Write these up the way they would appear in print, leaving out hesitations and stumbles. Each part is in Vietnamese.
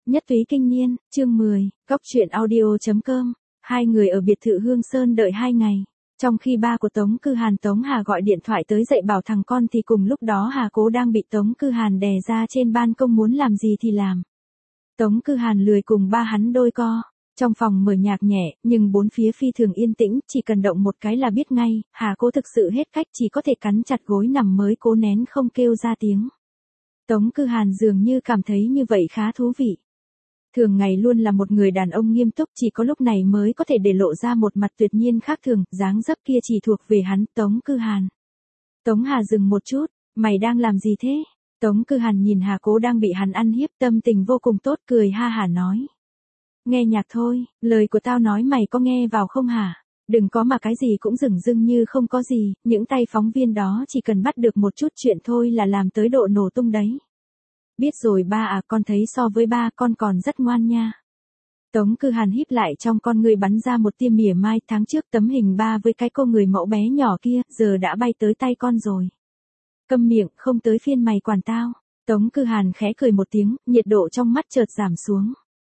Nhất túy kinh niên, chương 10, Góc truyện audio.com. Hai người ở biệt thự Hương Sơn đợi 2 ngày. Trong khi ba của Tống Cư Hàn Tống Hà gọi điện thoại tới dạy bảo thằng con thì cùng lúc đó Hà Cố đang bị Tống Cư Hàn đè ra trên ban công muốn làm gì thì làm. Tống Cư Hàn lười cùng ba hắn đôi co. Trong phòng mở nhạc nhẹ, nhưng bốn phía phi thường yên tĩnh, chỉ cần động một cái là biết ngay, Hà Cố thực sự hết cách chỉ có thể cắn chặt gối nằm mới cố nén không kêu ra tiếng. Tống Cư Hàn dường như cảm thấy như vậy khá thú vị. Thường ngày luôn là một người đàn ông nghiêm túc, chỉ có lúc này mới có thể để lộ ra một mặt tuyệt nhiên khác thường, dáng dấp kia chỉ thuộc về hắn, Tống Cư Hàn. Tống Hà dừng một chút, mày đang làm gì thế? Tống Cư Hàn nhìn Hà Cố đang bị hắn ăn hiếp, tâm tình vô cùng tốt, cười ha hả nói. Nghe nhạc thôi, lời của tao nói mày có nghe vào không hả? Đừng có mà cái gì cũng dửng dưng như không có gì, những tay phóng viên đó chỉ cần bắt được một chút chuyện thôi là làm tới độ nổ tung đấy. Biết rồi ba à, con thấy so với ba con còn rất ngoan nha. Tống Cư Hàn híp lại trong con người bắn ra một tia mỉa mai, tháng trước tấm hình ba với cái cô người mẫu bé nhỏ kia, giờ đã bay tới tay con rồi. Câm miệng, không tới phiên mày quản tao. Tống Cư Hàn khẽ cười một tiếng, nhiệt độ trong mắt chợt giảm xuống.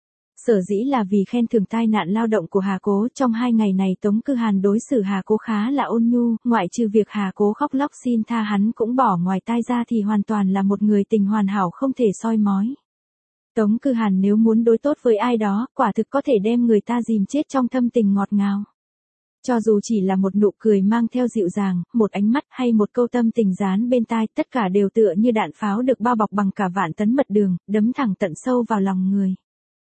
Sở dĩ là vì khen thưởng tai nạn lao động của Hà Cố, trong 2 ngày này Tống Cư Hàn đối xử Hà Cố khá là ôn nhu, ngoại trừ việc Hà Cố khóc lóc xin tha hắn cũng bỏ ngoài tai ra thì hoàn toàn là một người tình hoàn hảo không thể soi mói. Tống Cư Hàn nếu muốn đối tốt với ai đó, quả thực có thể đem người ta dìm chết trong thâm tình ngọt ngào. Cho dù chỉ là một nụ cười mang theo dịu dàng, một ánh mắt hay một câu tâm tình dán bên tai, tất cả đều tựa như đạn pháo được bao bọc bằng cả vạn tấn mật đường, đấm thẳng tận sâu vào lòng người.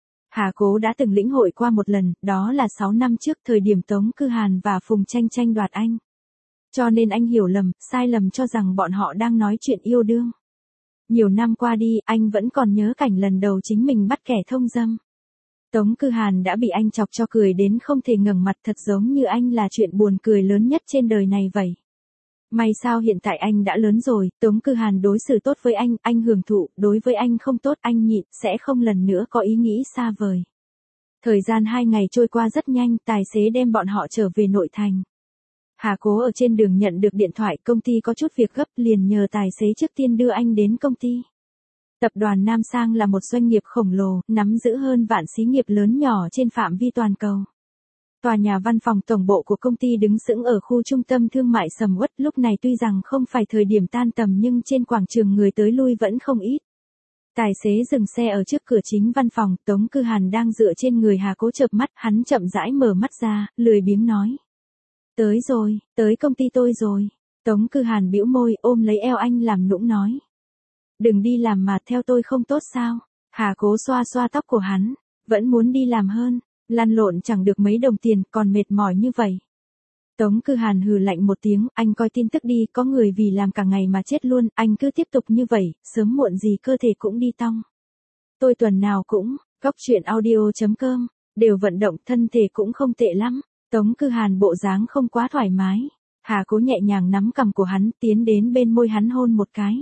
Hà Cố đã từng lĩnh hội qua một lần, đó là 6 năm trước, thời điểm Tống Cư Hàn và Phùng Tranh tranh đoạt anh. Cho nên anh hiểu lầm, sai lầm cho rằng bọn họ đang nói chuyện yêu đương. Nhiều năm qua đi, anh vẫn còn nhớ cảnh lần đầu chính mình bắt kẻ thông dâm. Tống Cư Hàn đã bị anh chọc cho cười đến không thể ngẩng mặt, thật giống như anh là chuyện buồn cười lớn nhất trên đời này vậy. May sao hiện tại anh đã lớn rồi, Tống Cư Hàn đối xử tốt với anh hưởng thụ, đối với anh không tốt anh nhịn, sẽ không lần nữa có ý nghĩ xa vời. Thời gian 2 ngày trôi qua rất nhanh, tài xế đem bọn họ trở về nội thành. Hà Cố ở trên đường nhận được điện thoại, công ty có chút việc gấp, liền nhờ tài xế trước tiên đưa anh đến công ty. Tập đoàn Nam Sang là một doanh nghiệp khổng lồ, nắm giữ hơn vạn xí nghiệp lớn nhỏ trên phạm vi toàn cầu. Tòa nhà văn phòng tổng bộ của công ty đứng sững ở khu trung tâm thương mại sầm uất, lúc này tuy rằng không phải thời điểm tan tầm nhưng trên quảng trường người tới lui vẫn không ít. Tài xế dừng xe ở trước cửa chính văn phòng, Tống Cư Hàn đang dựa trên người Hà Cố chợp mắt, hắn chậm rãi mở mắt ra, lười biếng nói. Tới rồi, tới công ty tôi rồi. Tống Cư Hàn bĩu môi, ôm lấy eo anh làm nũng nói. Đừng đi làm mà theo tôi không tốt sao? Hà Cố xoa xoa tóc của hắn, vẫn muốn đi làm hơn. Lăn lộn chẳng được mấy đồng tiền, còn mệt mỏi như vậy. Tống Cư Hàn hừ lạnh một tiếng, anh coi tin tức đi, có người vì làm cả ngày mà chết luôn, anh cứ tiếp tục như vậy, sớm muộn gì cơ thể cũng đi tong. Tôi tuần nào cũng, Góc truyện audio.com, đều vận động, thân thể cũng không tệ lắm. Tống Cư Hàn bộ dáng không quá thoải mái. Hà Cố nhẹ nhàng nắm cằm của hắn, tiến đến bên môi hắn hôn một cái.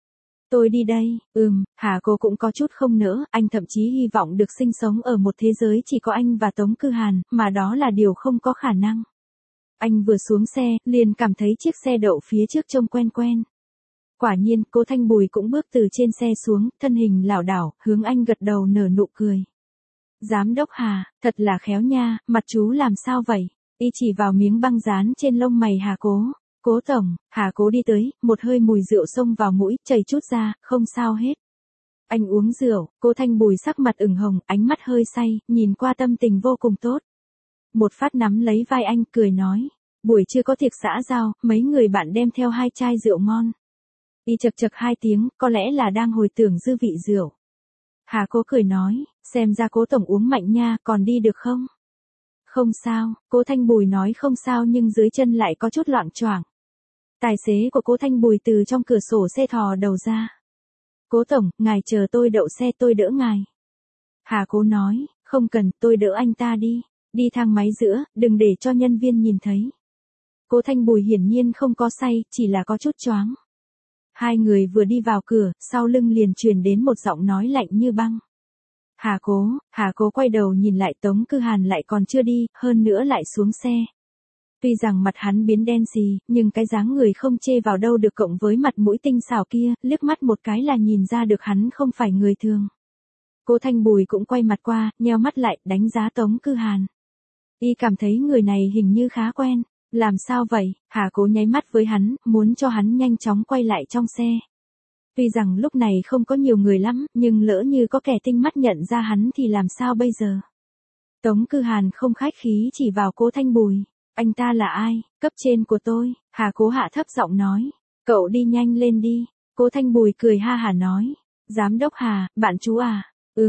Tôi đi đây, Hà Cố cũng có chút không nỡ, anh thậm chí hy vọng được sinh sống ở một thế giới chỉ có anh và Tống Cư Hàn, mà đó là điều không có khả năng. Anh vừa xuống xe, liền cảm thấy chiếc xe đậu phía trước trông quen quen. Quả nhiên, Cố Thanh Bùi cũng bước từ trên xe xuống, thân hình lảo đảo, hướng anh gật đầu nở nụ cười. Giám đốc Hà, thật là khéo nha, mặt chú làm sao vậy? Y chỉ vào miếng băng dán trên lông mày Hà Cố. Cố tổng, Hà Cố đi tới, một hơi mùi rượu xông vào mũi, chảy chút ra, không sao hết. Anh uống rượu, Cố Thanh Bùi sắc mặt ửng hồng, ánh mắt hơi say, nhìn qua tâm tình vô cùng tốt. Một phát nắm lấy vai anh, cười nói, buổi trưa có tiệc xã giao, mấy người bạn đem theo 2 chai rượu ngon. Y chật chật 2 tiếng, có lẽ là đang hồi tưởng dư vị rượu. Hà Cố cười nói, xem ra Cố tổng uống mạnh nha, còn đi được không? Không sao, Cố Thanh Bùi nói không sao nhưng dưới chân lại có chút loạng choạng. Tài xế của Cố Thanh Bùi từ trong cửa sổ xe thò đầu ra. Cố tổng, ngài chờ tôi đậu xe, tôi đỡ ngài. Hà Cố nói, không cần, tôi đỡ anh ta đi. Đi thang máy giữa, đừng để cho nhân viên nhìn thấy. Cố Thanh Bùi hiển nhiên không có say, chỉ là có chút choáng. Hai người vừa đi vào cửa, sau lưng liền truyền đến một giọng nói lạnh như băng. Hà Cố quay đầu nhìn lại, Tống Cư Hàn lại còn chưa đi, hơn nữa lại xuống xe. Tuy rằng mặt hắn biến đen xì, nhưng cái dáng người không chê vào đâu được, cộng với mặt mũi tinh xảo kia, liếc mắt một cái là nhìn ra được hắn không phải người thường. Cố Thanh Bùi cũng quay mặt qua, nheo mắt lại, đánh giá Tống Cư Hàn. Y cảm thấy người này hình như khá quen. Làm sao vậy? Hà Cố nháy mắt với hắn, muốn cho hắn nhanh chóng quay lại trong xe. Tuy rằng lúc này không có nhiều người lắm, nhưng lỡ như có kẻ tinh mắt nhận ra hắn thì làm sao bây giờ? Tống Cư Hàn không khách khí chỉ vào Cố Thanh Bùi. Anh ta là ai? Cấp trên của tôi. Hà Cố hạ thấp giọng nói. Cậu đi nhanh lên đi. Cố Thanh Bùi cười ha hả nói. Giám đốc Hà, bạn chú à?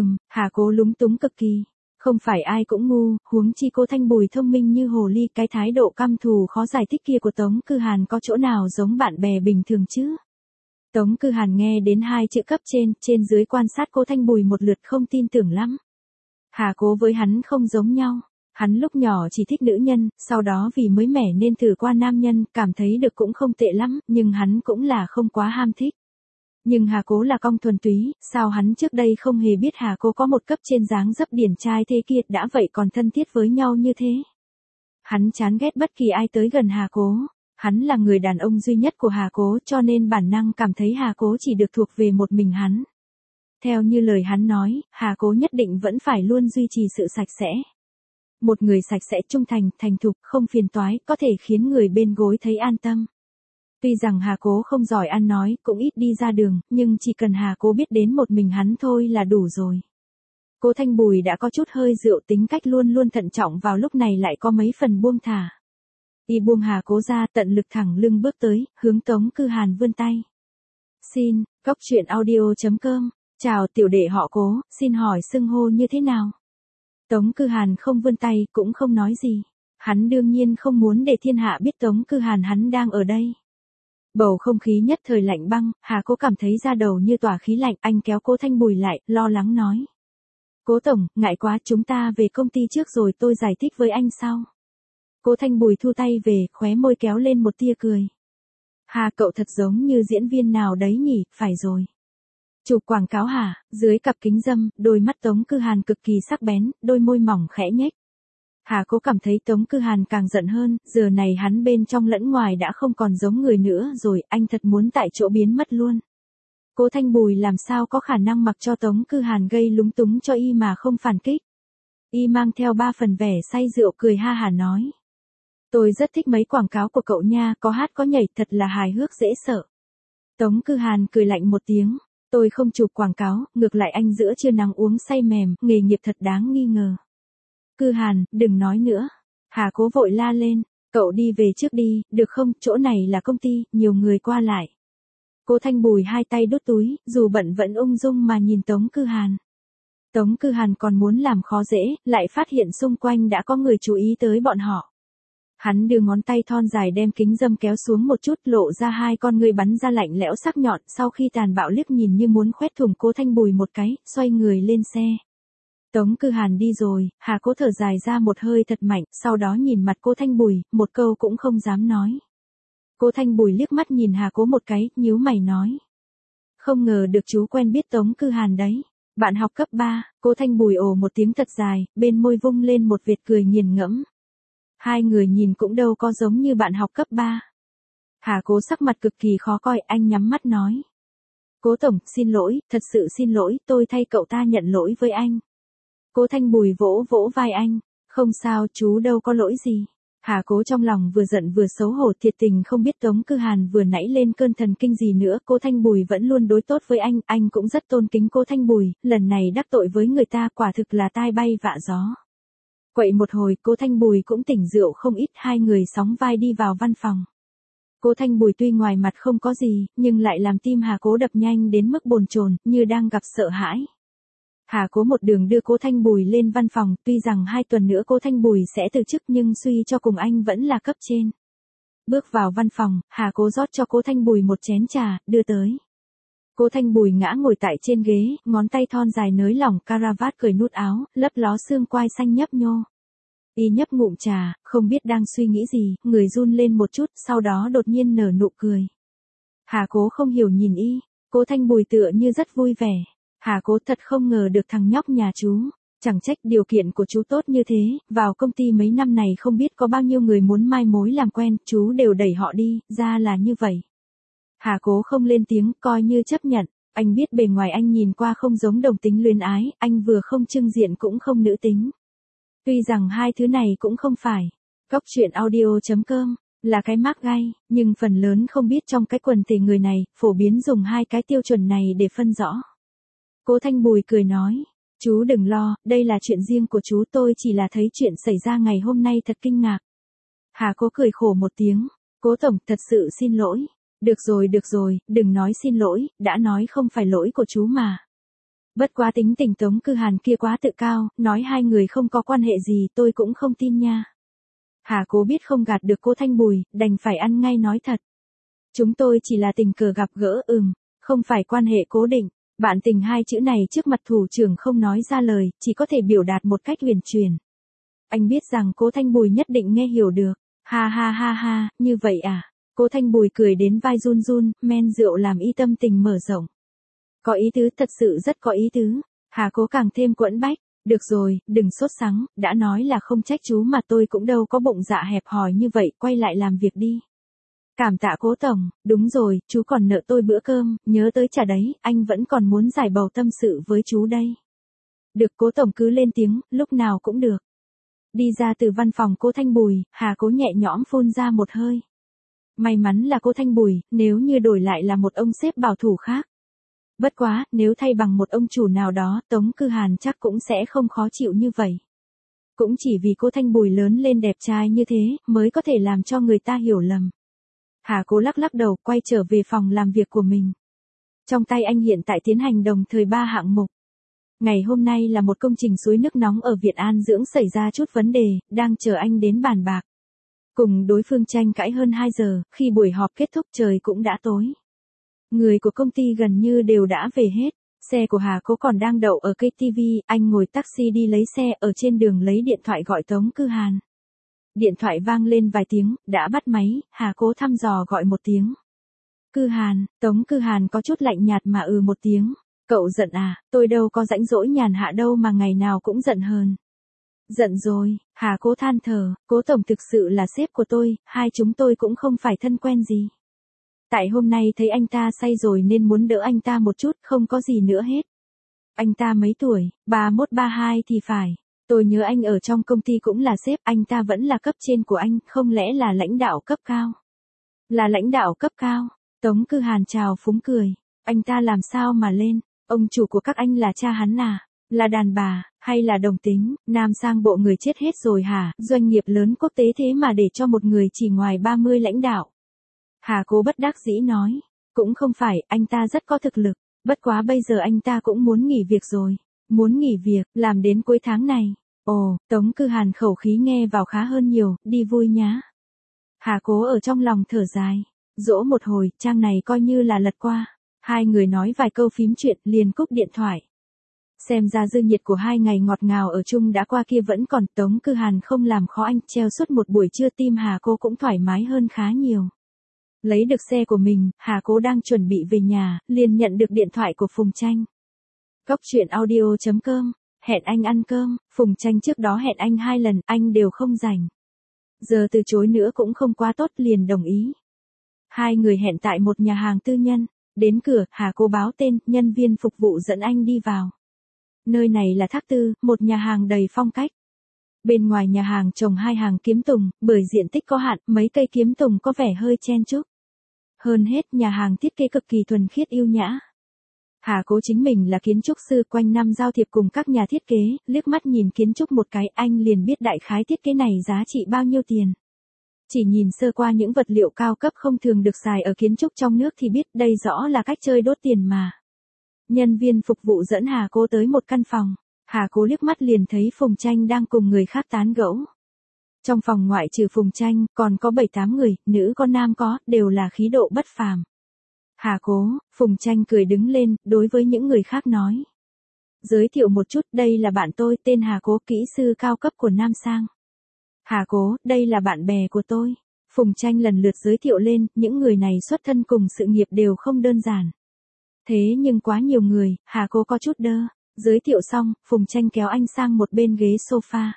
Hà Cố lúng túng cực kỳ. Không phải ai cũng ngu, huống chi Cố Thanh Bùi thông minh như hồ ly, cái thái độ căm thù khó giải thích kia của Tống Cư Hàn có chỗ nào giống bạn bè bình thường chứ? Tống Cư Hàn nghe đến hai chữ cấp trên dưới quan sát Cố Thanh Bùi một lượt không tin tưởng lắm. Hà Cố với hắn không giống nhau. Hắn lúc nhỏ chỉ thích nữ nhân, sau đó vì mới mẻ nên thử qua nam nhân, cảm thấy được cũng không tệ lắm, nhưng hắn cũng là không quá ham thích. Nhưng Hà Cố là cong thuần túy, sao hắn trước đây không hề biết Hà Cố có một cấp trên dáng dấp điển trai thế kia, đã vậy còn thân thiết với nhau như thế. Hắn chán ghét bất kỳ ai tới gần Hà Cố. Hắn là người đàn ông duy nhất của Hà Cố cho nên bản năng cảm thấy Hà Cố chỉ được thuộc về một mình hắn. Theo như lời hắn nói, Hà Cố nhất định vẫn phải luôn duy trì sự sạch sẽ. Một người sạch sẽ trung thành, thành thục, không phiền toái, có thể khiến người bên gối thấy an tâm. Tuy rằng Hà Cố không giỏi ăn nói, cũng ít đi ra đường, nhưng chỉ cần Hà Cố biết đến một mình hắn thôi là đủ rồi. Cố Thanh Bùi đã có chút hơi rượu, tính cách luôn luôn thận trọng, vào lúc này lại có mấy phần buông thả. Y buông Hà Cố ra, tận lực thẳng lưng bước tới, hướng Tống Cư Hàn vươn tay. Xin, Cóc Truyện Audio.com. Chào tiểu đệ họ Cố, xin hỏi xưng hô như thế nào? Tống Cư Hàn không vươn tay, cũng không nói gì. Hắn đương nhiên không muốn để thiên hạ biết Tống Cư Hàn hắn đang ở đây. Bầu không khí nhất thời lạnh băng, Hà Cố cảm thấy da đầu như tỏa khí lạnh, anh kéo Cố Thanh Bùi lại, lo lắng nói. Cố tổng, ngại quá, chúng ta về công ty trước rồi tôi giải thích với anh sau. Cố Thanh Bùi thu tay về, khóe môi kéo lên một tia cười. Hà, cậu thật giống như diễn viên nào đấy nhỉ, phải rồi. Chụp quảng cáo hả? Dưới cặp kính râm, đôi mắt Tống Cư Hàn cực kỳ sắc bén, đôi môi mỏng khẽ nhếch. Hà Cố cảm thấy Tống Cư Hàn càng giận hơn, giờ này hắn bên trong lẫn ngoài đã không còn giống người nữa rồi, anh thật muốn tại chỗ biến mất luôn. Cố Thanh Bùi làm sao có khả năng mặc cho Tống Cư Hàn gây lúng túng cho y mà không phản kích. Y mang theo 3 phần vẻ say rượu cười ha hả nói. Tôi rất thích mấy quảng cáo của cậu nha, có hát có nhảy, thật là hài hước dễ sợ. Tống Cư Hàn cười lạnh một tiếng. Tôi không chụp quảng cáo, ngược lại anh giữa trưa nắng uống say mềm, nghề nghiệp thật đáng nghi ngờ. Cư Hàn, đừng nói nữa. Hà Cố vội la lên, cậu đi về trước đi, được không, chỗ này là công ty, nhiều người qua lại. Cố Thanh Bùi hai tay đút túi, dù bận vẫn ung dung mà nhìn Tống Cư Hàn. Tống Cư Hàn còn muốn làm khó dễ, lại phát hiện xung quanh đã có người chú ý tới bọn họ. Hắn đưa ngón tay thon dài đem kính râm kéo xuống một chút, lộ ra hai con ngươi bắn ra lạnh lẽo sắc nhọn, sau khi tàn bạo liếc nhìn như muốn khoét thủng Cố Thanh Bùi một cái, xoay người lên xe. Tống Cư Hàn đi rồi, Hà Cố thở dài ra một hơi thật mạnh, sau đó nhìn mặt Cố Thanh Bùi, một câu cũng không dám nói. Cố Thanh Bùi liếc mắt nhìn Hà Cố một cái, nhíu mày nói. Không ngờ được chú quen biết Tống Cư Hàn đấy. Bạn học cấp 3, Cố Thanh Bùi ồ một tiếng thật dài, bên môi vung lên một vệt cười nghiền ngẫm. Hai người nhìn cũng đâu có giống như bạn học cấp 3. Hà Cố sắc mặt cực kỳ khó coi, anh nhắm mắt nói. Cố tổng, xin lỗi, thật sự xin lỗi, tôi thay cậu ta nhận lỗi với anh. Cố Thanh Bùi vỗ vỗ vai anh. Không sao, chú đâu có lỗi gì. Hà Cố trong lòng vừa giận vừa xấu hổ, thiệt tình không biết Tống Cư Hàn vừa nãy lên cơn thần kinh gì nữa. Cố Thanh Bùi vẫn luôn đối tốt với anh cũng rất tôn kính Cố Thanh Bùi, lần này đắc tội với người ta quả thực là tai bay vạ gió. Quậy một hồi, Cố Thanh Bùi cũng tỉnh rượu không ít, hai người sóng vai đi vào văn phòng. Cố Thanh Bùi tuy ngoài mặt không có gì, nhưng lại làm tim Hà Cố đập nhanh đến mức bồn chồn, như đang gặp sợ hãi. Hà Cố một đường đưa Cố Thanh Bùi lên văn phòng, tuy rằng 2 tuần nữa Cố Thanh Bùi sẽ từ chức nhưng suy cho cùng anh vẫn là cấp trên. Bước vào văn phòng, Hà Cố rót cho Cố Thanh Bùi một chén trà, đưa tới. Cố Thanh Bùi ngã ngồi tại trên ghế, ngón tay thon dài nới lỏng caravat cởi nút áo, lấp ló xương quai xanh nhấp nhô. Y nhấp ngụm trà, không biết đang suy nghĩ gì, người run lên một chút, sau đó đột nhiên nở nụ cười. Hà Cố không hiểu nhìn y, Cố Thanh Bùi tựa như rất vui vẻ. Hà Cố thật không ngờ được thằng nhóc nhà chú. Chẳng trách điều kiện của chú tốt như thế, vào công ty mấy năm này không biết có bao nhiêu người muốn mai mối làm quen, chú đều đẩy họ đi, ra là như vậy. Hà Cố không lên tiếng, coi như chấp nhận. Anh biết bề ngoài anh nhìn qua không giống đồng tính luyến ái, anh vừa không trưng diện cũng không nữ tính. Tuy rằng hai thứ này cũng không phải. Góc truyện audio.com là cái mác gai, nhưng phần lớn không biết trong cái quần thể người này, phổ biến dùng hai cái tiêu chuẩn này để phân rõ. Cố Thanh Bùi cười nói, chú đừng lo, đây là chuyện riêng của chú, tôi chỉ là thấy chuyện xảy ra ngày hôm nay thật kinh ngạc. Hà Cố cười khổ một tiếng, Cố tổng, thật sự xin lỗi. Được rồi, đừng nói xin lỗi, đã nói không phải lỗi của chú mà. Bất quá tính tình Tống Cư Hàn kia quá tự cao, nói hai người không có quan hệ gì tôi cũng không tin nha. Hà Cố biết không gạt được Cố Thanh Bùi, đành phải ăn ngay nói thật. Chúng tôi chỉ là tình cờ gặp gỡ, không phải quan hệ cố định. Bạn tình hai chữ này trước mặt thủ trưởng không nói ra lời, chỉ có thể biểu đạt một cách huyền truyền. Anh biết rằng Cố Thanh Bùi nhất định nghe hiểu được. Ha, như vậy à? Cố Thanh Bùi cười đến vai run run, men rượu làm y tâm tình mở rộng. Có ý tứ, thật sự rất có ý tứ. Hà Cố càng thêm quẫn bách. Được rồi, đừng sốt sắng, đã nói là không trách chú mà tôi cũng đâu có bụng dạ hẹp hòi như vậy, quay lại làm việc đi. Cảm tạ Cố tổng, đúng rồi, chú còn nợ tôi bữa cơm, nhớ tới trả đấy, anh vẫn còn muốn giải bầu tâm sự với chú đây. Được, Cố tổng cứ lên tiếng, lúc nào cũng được. Đi ra từ văn phòng Cố Thanh Bùi, Hà Cố nhẹ nhõm phun ra một hơi. May mắn là Cố Thanh Bùi, nếu như đổi lại là một ông sếp bảo thủ khác. Bất quá, nếu thay bằng một ông chủ nào đó, Tống Cư Hàn chắc cũng sẽ không khó chịu như vậy. Cũng chỉ vì Cố Thanh Bùi lớn lên đẹp trai như thế, mới có thể làm cho người ta hiểu lầm. Hà Cố lắc đầu, quay trở về phòng làm việc của mình. Trong tay anh hiện tại tiến hành đồng thời 3 hạng mục. Ngày hôm nay là một công trình suối nước nóng ở Viện An Dưỡng xảy ra chút vấn đề, đang chờ anh đến bàn bạc. Cùng đối phương tranh cãi hơn 2 giờ, khi buổi họp kết thúc trời cũng đã tối. Người của công ty gần như đều đã về hết, xe của Hà Cố còn đang đậu ở cây TV, anh ngồi taxi đi lấy xe, ở trên đường lấy điện thoại gọi Tống Cư Hàn. Điện thoại vang lên vài tiếng, đã bắt máy, Hà Cố thăm dò gọi một tiếng. Cư Hàn, Tống Cư Hàn có chút lạnh nhạt mà một tiếng. Cậu giận à, tôi đâu có rãnh rỗi nhàn hạ đâu mà ngày nào cũng giận hờn. Giận rồi, Hà Cố than thở, Cố tổng thực sự là sếp của tôi, hai chúng tôi cũng không phải thân quen gì. Tại hôm nay thấy anh ta say rồi nên muốn đỡ anh ta một chút, không có gì nữa hết. Anh ta mấy tuổi, 31-32 thì phải. Tôi nhớ anh ở trong công ty cũng là sếp, anh ta vẫn là cấp trên của anh, không lẽ là lãnh đạo cấp cao? Là lãnh đạo cấp cao. Tống Cư Hàn chào phúng cười. Anh ta làm sao mà lên? Ông chủ của các anh là cha hắn à? Là đàn bà, hay là đồng tính, nam sang bộ người chết hết rồi hả? Doanh nghiệp lớn quốc tế thế mà để cho một người chỉ ngoài 30 lãnh đạo. Hà Cố bất đắc dĩ nói. Cũng không phải, anh ta rất có thực lực. Bất quá bây giờ anh ta cũng muốn nghỉ việc rồi. Muốn nghỉ việc, làm đến cuối tháng này. Ồ, Tống Cư Hàn khẩu khí nghe vào khá hơn nhiều, đi vui nhá. Hà Cố ở trong lòng thở dài. Dỗ một hồi, trang này coi như là lật qua. Hai người nói vài câu phím chuyện, liền cúp điện thoại. Xem ra dư nhiệt của 2 ngày ngọt ngào ở chung đã qua kia vẫn còn. Tống Cư Hàn không làm khó anh, treo suốt một buổi trưa, tim Hà Cố cũng thoải mái hơn khá nhiều. Lấy được xe của mình, Hà Cố đang chuẩn bị về nhà, liền nhận được điện thoại của Phùng Tranh. Góc truyện audio.com, hẹn anh ăn cơm. Phùng Tranh trước đó hẹn anh 2 lần, anh đều không rảnh. Giờ từ chối nữa cũng không quá tốt, liền đồng ý. Hai người hẹn tại một nhà hàng tư nhân. Đến cửa, Hà Cố báo tên, nhân viên phục vụ dẫn anh đi vào. Nơi này là Thác Tư, một nhà hàng đầy phong cách. Bên ngoài nhà hàng trồng 2 hàng kiếm tùng, bởi diện tích có hạn, mấy cây kiếm tùng có vẻ hơi chen chúc. Hơn hết, nhà hàng thiết kế cực kỳ thuần khiết yêu nhã. Hà Cố chính mình là kiến trúc sư, quanh năm giao thiệp cùng các nhà thiết kế, liếc mắt nhìn kiến trúc một cái, anh liền biết đại khái thiết kế này giá trị bao nhiêu tiền. Chỉ nhìn sơ qua những vật liệu cao cấp không thường được xài ở kiến trúc trong nước thì biết đây rõ là cách chơi đốt tiền mà. Nhân viên phục vụ dẫn Hà Cố tới một căn phòng. Hà Cố liếc mắt liền thấy Phùng Tranh đang cùng người khác tán gẫu. Trong phòng ngoại trừ Phùng Tranh, còn có 7-8 người, nữ có nam có, đều là khí độ bất phàm. Hà Cố, Phùng Tranh cười đứng lên, đối với những người khác nói. Giới thiệu một chút, đây là bạn tôi, tên Hà Cố, kỹ sư cao cấp của Nam Sang. Hà Cố, đây là bạn bè của tôi. Phùng Tranh lần lượt giới thiệu lên, những người này xuất thân cùng sự nghiệp đều không đơn giản. Thế nhưng quá nhiều người, Hà Cố có chút đơ. Giới thiệu xong, Phùng Tranh kéo anh sang một bên ghế sofa.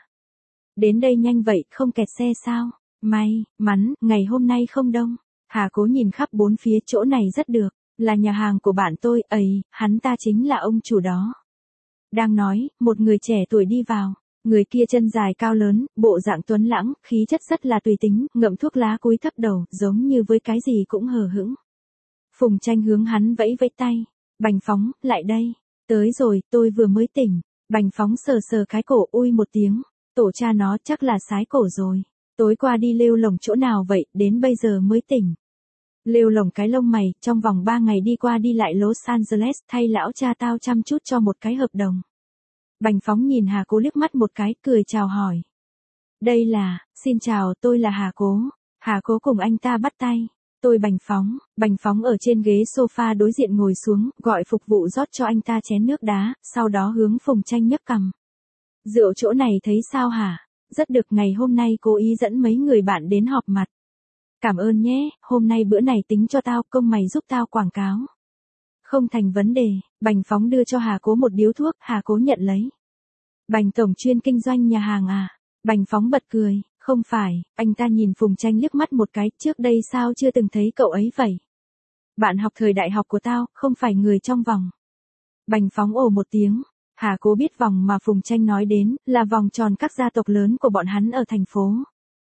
Đến đây nhanh vậy, không kẹt xe sao? May mắn, ngày hôm nay không đông. Hà Cố nhìn khắp bốn phía, chỗ này rất được. Là nhà hàng của bạn tôi, ấy, hắn ta chính là ông chủ đó. Đang nói, một người trẻ tuổi đi vào. Người kia chân dài cao lớn, bộ dạng tuấn lãng, khí chất rất là tùy tính, ngậm thuốc lá cúi thấp đầu, giống như với cái gì cũng hờ hững. Phùng Tranh hướng hắn vẫy vẫy tay. Bành Phóng, lại đây. Tới rồi, tôi vừa mới tỉnh. Bành Phóng sờ sờ cái cổ, ui một tiếng. Tổ cha nó chắc là sái cổ rồi. Tối qua đi lêu lồng chỗ nào vậy, đến bây giờ mới tỉnh. Lêu lồng cái lông mày, trong vòng 3 ngày đi qua đi lại Los Angeles, thay lão cha tao chăm chút cho một cái hợp đồng. Bành Phóng nhìn Hà Cố liếc mắt một cái, cười chào hỏi. Đây là, xin chào, tôi là Hà Cố. Hà Cố cùng anh ta bắt tay. Tôi Bành Phóng ở trên ghế sofa đối diện ngồi xuống, gọi phục vụ rót cho anh ta chén nước đá, sau đó hướng Phùng Tranh nhấc cằm. Rượu chỗ này thấy sao hả? Rất được, ngày hôm nay cố ý dẫn mấy người bạn đến họp mặt. Cảm ơn nhé, hôm nay bữa này tính cho tao, công mày giúp tao quảng cáo. Không thành vấn đề, Bành Phóng đưa cho Hà Cố một điếu thuốc, Hà Cố nhận lấy. Bành tổng chuyên kinh doanh nhà hàng à? Bành Phóng bật cười, không phải, anh ta nhìn Phùng Tranh liếc mắt một cái, trước đây sao chưa từng thấy cậu ấy vậy? Bạn học thời đại học của tao, không phải người trong vòng. Bành Phóng ồ một tiếng, Hà Cố biết vòng mà Phùng Tranh nói đến, là vòng tròn các gia tộc lớn của bọn hắn ở thành phố.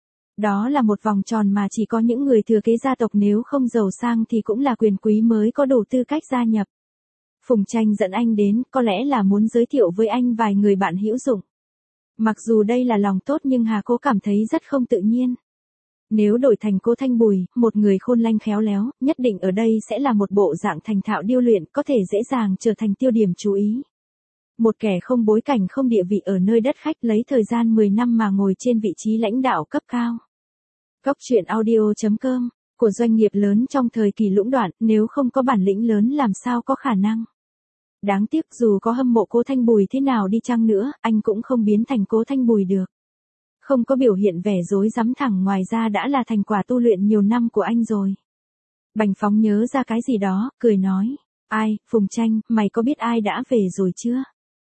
Đó là một vòng tròn mà chỉ có những người thừa kế gia tộc, nếu không giàu sang thì cũng là quyền quý mới có đủ tư cách gia nhập. Phùng Tranh dẫn anh đến, có lẽ là muốn giới thiệu với anh vài người bạn hữu dụng. Mặc dù đây là lòng tốt nhưng Hà Cố cảm thấy rất không tự nhiên. Nếu đổi thành cô Thanh Bùi, một người khôn lanh khéo léo, nhất định ở đây sẽ là một bộ dạng thành thạo điêu luyện, có thể dễ dàng trở thành tiêu điểm chú ý. Một kẻ không bối cảnh không địa vị ở nơi đất khách, lấy thời gian 10 năm mà ngồi trên vị trí lãnh đạo cấp cao. Góc truyện audio.com, của doanh nghiệp lớn trong thời kỳ lũng đoạn, nếu không có bản lĩnh lớn làm sao có khả năng. Đáng tiếc dù có hâm mộ cô Thanh Bùi thế nào đi chăng nữa, anh cũng không biến thành cô Thanh Bùi được. Không có biểu hiện vẻ dối rắm thẳng, ngoài ra đã là thành quả tu luyện nhiều năm của anh rồi. Bành Phóng nhớ ra cái gì đó, cười nói. Ai, Phùng Tranh, mày có biết ai đã về rồi chưa?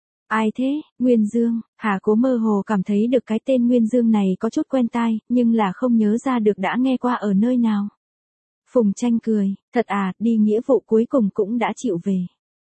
Ai thế? Nguyên Dương. Hà Cố mơ hồ cảm thấy được cái tên Nguyên Dương này có chút quen tai, nhưng là không nhớ ra được đã nghe qua ở nơi nào. Phùng Tranh cười, thật à, đi nghĩa vụ cuối cùng cũng đã chịu về.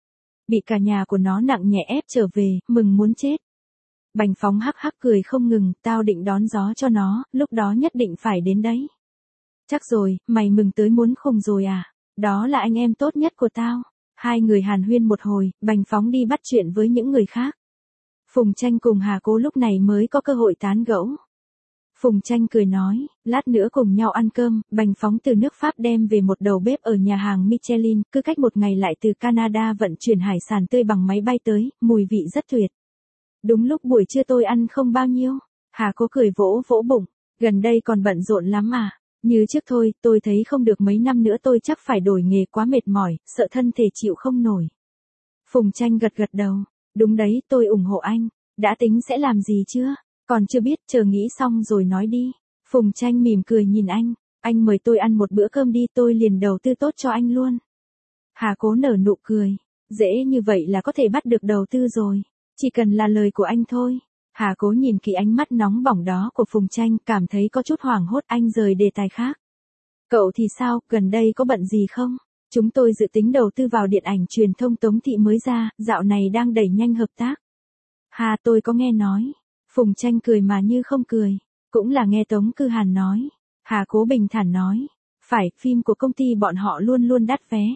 Bị cả nhà của nó nặng nhẹ ép trở về, mừng muốn chết. Bành Phóng hắc hắc cười không ngừng, tao định đón gió cho nó, lúc đó nhất định phải đến đấy. Chắc rồi, mày mừng tới muốn khùng rồi à? Đó là anh em tốt nhất của tao. Hai người hàn huyên một hồi, Bành Phóng đi bắt chuyện với những người khác. Phùng Tranh cùng Hà Cố lúc này mới có cơ hội tán gẫu. Phùng Tranh cười nói, lát nữa cùng nhau ăn cơm. Bành Phóng từ nước Pháp đem về một đầu bếp ở nhà hàng Michelin, cứ cách một ngày lại từ Canada vận chuyển hải sản tươi bằng máy bay tới, mùi vị rất tuyệt. Đúng lúc buổi trưa tôi ăn không bao nhiêu. Hà Cố cười vỗ vỗ bụng, gần đây còn bận rộn lắm à? Như trước thôi, tôi thấy không được, mấy năm nữa tôi chắc phải đổi nghề, quá mệt mỏi, sợ thân thể chịu không nổi. Phùng Tranh gật gật đầu, đúng đấy, tôi ủng hộ anh. Đã tính sẽ làm gì chưa? Còn chưa biết, chờ nghĩ xong rồi nói đi. Phùng Tranh mỉm cười nhìn anh mời tôi ăn một bữa cơm đi, tôi liền đầu tư tốt cho anh luôn. Hà Cố nở nụ cười, dễ như vậy là có thể bắt được đầu tư rồi, chỉ cần là lời của anh thôi. Hà Cố nhìn kỹ ánh mắt nóng bỏng đó của Phùng Tranh, cảm thấy có chút hoảng hốt, anh rời đề tài khác. Cậu thì sao, gần đây có bận gì không? Chúng tôi dự tính đầu tư vào điện ảnh truyền thông Tống Thị mới ra, dạo này đang đẩy nhanh hợp tác. Hà, tôi có nghe nói. Phùng Tranh cười mà như không cười, cũng là nghe Tống Cư Hàn nói. Hà Cố bình thản nói, phải, phim của công ty bọn họ luôn luôn đắt vé.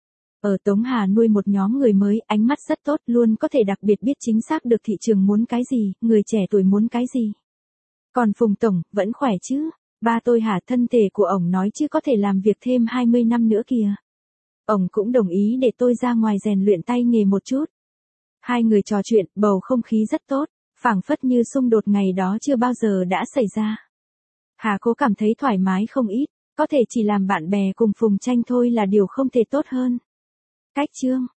Ở Tống Hà nuôi một nhóm người mới, ánh mắt rất tốt, luôn có thể đặc biệt biết chính xác được thị trường muốn cái gì, người trẻ tuổi muốn cái gì. Còn Phùng Tổng, vẫn khỏe chứ? Ba tôi hả, thân thể của ổng nói chứ có thể làm việc thêm 20 năm nữa kìa. Ổng cũng đồng ý để tôi ra ngoài rèn luyện tay nghề một chút. Hai người trò chuyện, bầu không khí rất tốt, phảng phất như xung đột ngày đó chưa bao giờ đã xảy ra. Hà Cố cảm thấy thoải mái không ít, có thể chỉ làm bạn bè cùng Phùng Tranh thôi là điều không thể tốt hơn. Cách chương